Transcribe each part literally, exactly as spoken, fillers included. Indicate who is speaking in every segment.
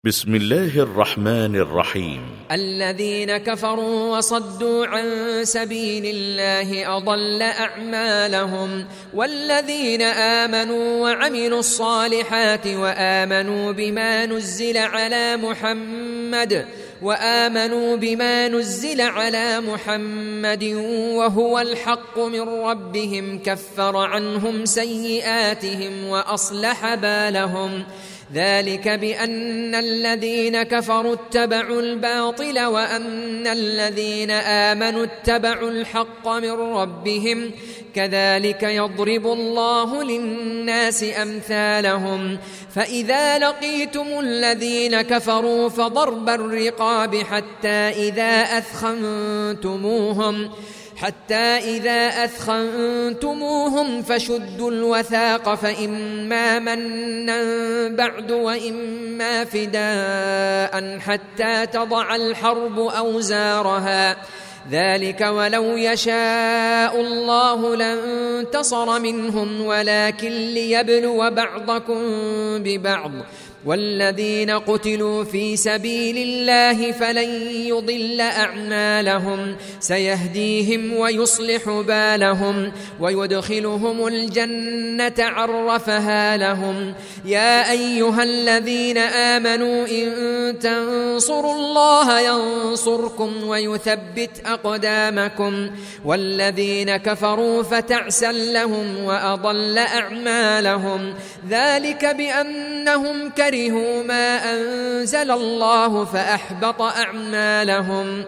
Speaker 1: بسم الله الرحمن الرحيم.
Speaker 2: الذين كفروا وصدوا عن سبيل الله أضل أعمالهم، والذين آمنوا وعملوا الصالحات وآمنوا بما نزل على محمد وآمنوا بما نزل على محمد وهو الحق من ربهم كفر عنهم سيئاتهم وأصلح بالهم. ذلك بأن الذين كفروا اتبعوا الباطل وأن الذين آمنوا اتبعوا الحق من ربهم، كذلك يضرب الله للناس أمثالهم. فإذا لقيتم الذين كفروا فضرب الرقاب حتى إذا أثخنتموهم حتى إذا أثخنتموهم فشدوا الوثاق، فإما منا بعد وإما فداء حتى تضع الحرب أوزارها. ذلك ولو يشاء الله لانتصر منهم ولكن ليبلو بعضكم ببعض. والذين قتلوا في سبيل الله فلن يضل أعمالهم، سيهديهم ويصلح بالهم ويدخلهم الجنة عرفها لهم. يا أيها الذين آمنوا إن تنصروا الله ينصركم ويثبت أقدامكم. والذين كفروا فتعسا لهم وأضل أعمالهم. ذلك بأنهم كرهوا ما أنزل الله فأحبط أعمالهم.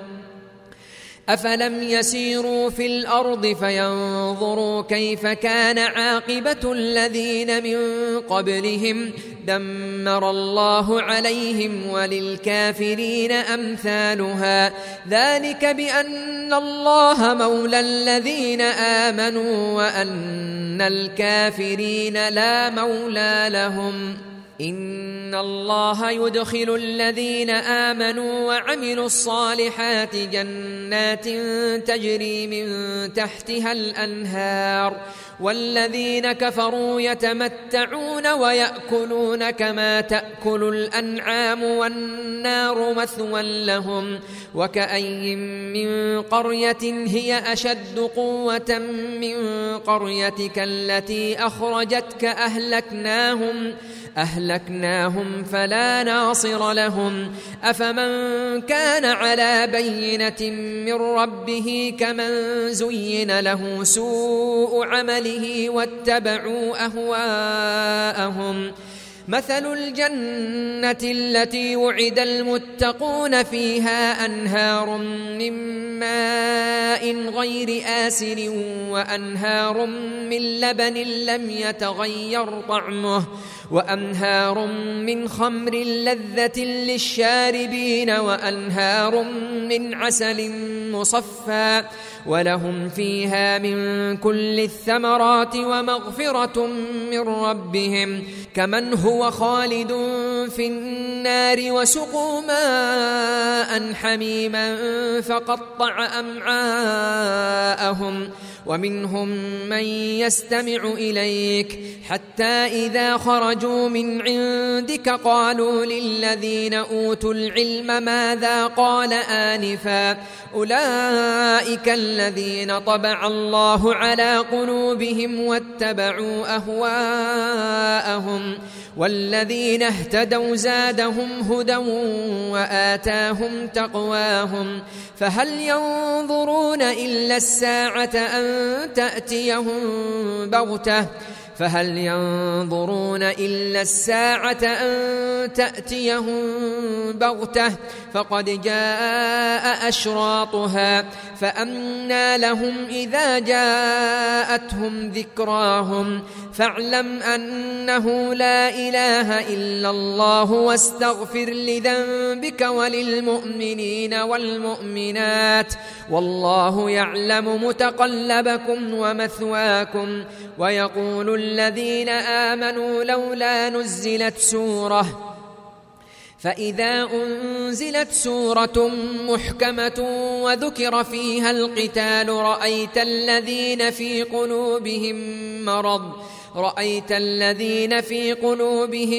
Speaker 2: أفلم يسيروا في الأرض فينظروا كيف كان عاقبة الذين من قبلهم، دمر الله عليهم وللكافرين أمثالها. ذلك بأن الله مولى الذين آمنوا وأن الكافرين لا مولى لهم. إن الله يدخل الذين آمنوا وعملوا الصالحات جنات تجري من تحتها الأنهار، والذين كفروا يتمتعون ويأكلون كما تأكل الأنعام والنار مثوى لهم. وكأي من قرية هي أشد قوة من قريتك التي أخرجتك أهلكناهم أهلكناهم فلا ناصر لهم. أفمن كان على بينة من ربه كمن زين له سوء عمله واتبعوا أهواءهم. مثل الجنة التي وعد المتقون فيها أنهار من ماء غير آسن وأنهار من لبن لم يتغير طعمه وأنهار من خمر لذة للشاربين وأنهار من عسل مصفى ولهم فيها من كل الثمرات ومغفرة من ربهم كمن هو خالد في النار وسقوا ماء حميما فقطع أمعاءهم. ومنهم من يستمع إليك حتى إذا خرجوا من عندك قالوا للذين أوتوا العلم ماذا قال آنفا أولئك الذين طبع الله على قلوبهم واتبعوا أهواءهم. والذين اهتدوا زادهم هدى وآتاهم تقواهم. فهل ينظرون إلا الساعة أن تأتيهم بغتة فهل ينظرون إلا الساعة أن تأتيهم بغتة فقد جاء أشراطها فأنى لهم إذا جاءتهم ذكراهم. فاعلم أنه لا إله إلا الله واستغفر لذنبك وللمؤمنين والمؤمنات والله يعلم متقلبكم ومثواكم. ويقول الذين آمنوا لولا نزلت سورة فإذا أنزلت سورة محكمة وذكر فيها القتال رأيت الذين في قلوبهم مرض رأيت الذين في قلوبهم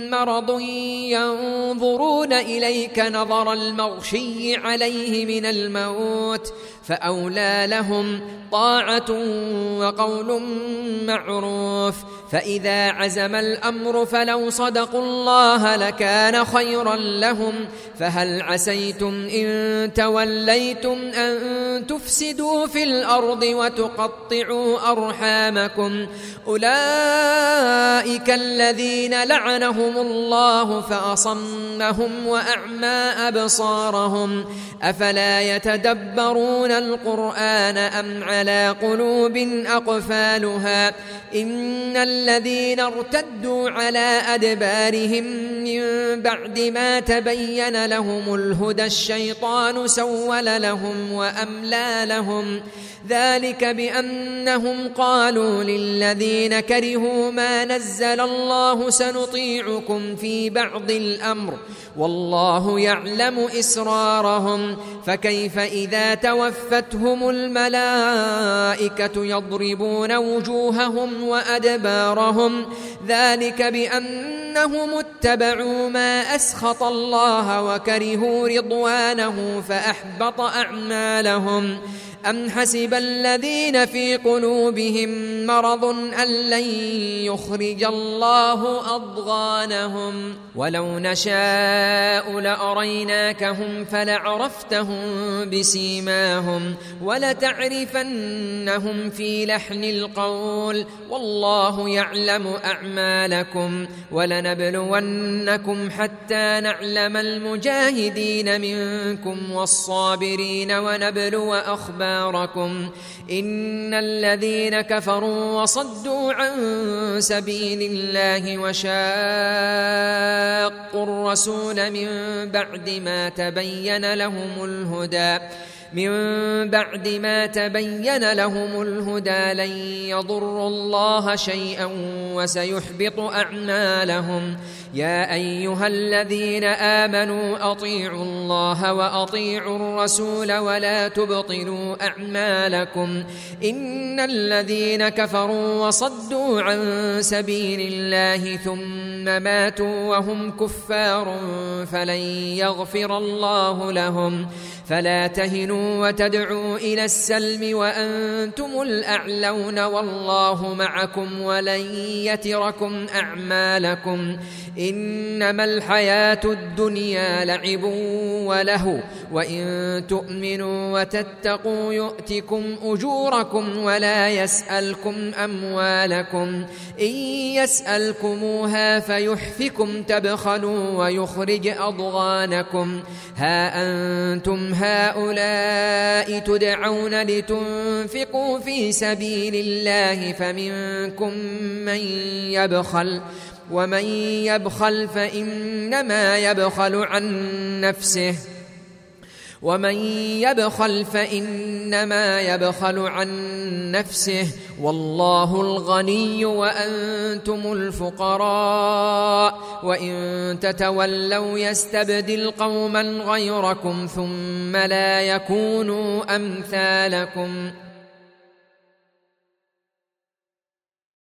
Speaker 2: مرض ينظرون إليك نظر المغشي عليه من الموت فأولى لهم طاعة وقول معروف. فإذا عزم الأمر فلو صدقوا الله لكان خيرا لهم. فهل عسيتم إن توليتم أن تفسدوا في الأرض وتقطعوا أرحامكم؟ أولئك الذين لعنهم الله فأصمهم وأعمى أبصارهم. أفلا يتدبرون القرآن أم على قلوب أقفالها؟ إن الذين ارتدوا على أدبارهم من بعد ما تبين لهم الهدى الشيطان سول لهم وأملى لهم. ذلك بأنهم قالوا للذين كرهوا ما نزل الله سنطيعكم في بعض الأمر والله يعلم إسرارهم. فكيف إذا توفتهم الملائكة يضربون وجوههم وأدبارهم؟ ذلك بأنهم اتبعوا ما أسخط الله وكرهوا رضوانه فأحبط أعمالهم. أم حسب الذين في قلوبهم مرض أن لن يخرج الله أضغانهم؟ ولو نشاء لأريناكهم فلعرفتهم بسيماهم ولتعرفنهم في لحن القول والله يعلم أعمالكم. ولنبلونكم حتى نعلم المجاهدين منكم والصابرين ونبلو أخباركم. إن الذين كفروا وصدوا عن سبيل الله وشاقوا الرسول من بعد ما تبين لهم الهدى من بعد ما تبين لهم الهدى لن يضروا الله شيئا وسيحبط أعمالهم. يا أيها الذين آمنوا أطيعوا الله وأطيعوا الرسول ولا تبطلوا أعمالكم. إن الذين كفروا وصدوا عن سبيل الله ثم ماتوا وهم كفار فلن يغفر الله لهم. فلا تهنوا وتدعوا إلى السلم وأنتم الأعلون والله معكم ولن يتركم أعمالكم. إنما الحياة الدنيا لعب ولهو وإن تؤمنوا وتتقوا يؤتكم أجوركم ولا يسألكم أموالكم. إن يسألكموها فيحفكم تبخلوا ويخرج أضغانكم. ها أنتم هؤلاء تدعون لتنفقوا في سبيل الله فمنكم من يبخل ومن يبخل فإنما يبخل عن نفسه ومن يبخل فإنما يبخل عن نفسه والله الغني وأنتم الفقراء وإن تتولوا يستبدل قوما غيركم ثم لا يكونوا أمثالكم.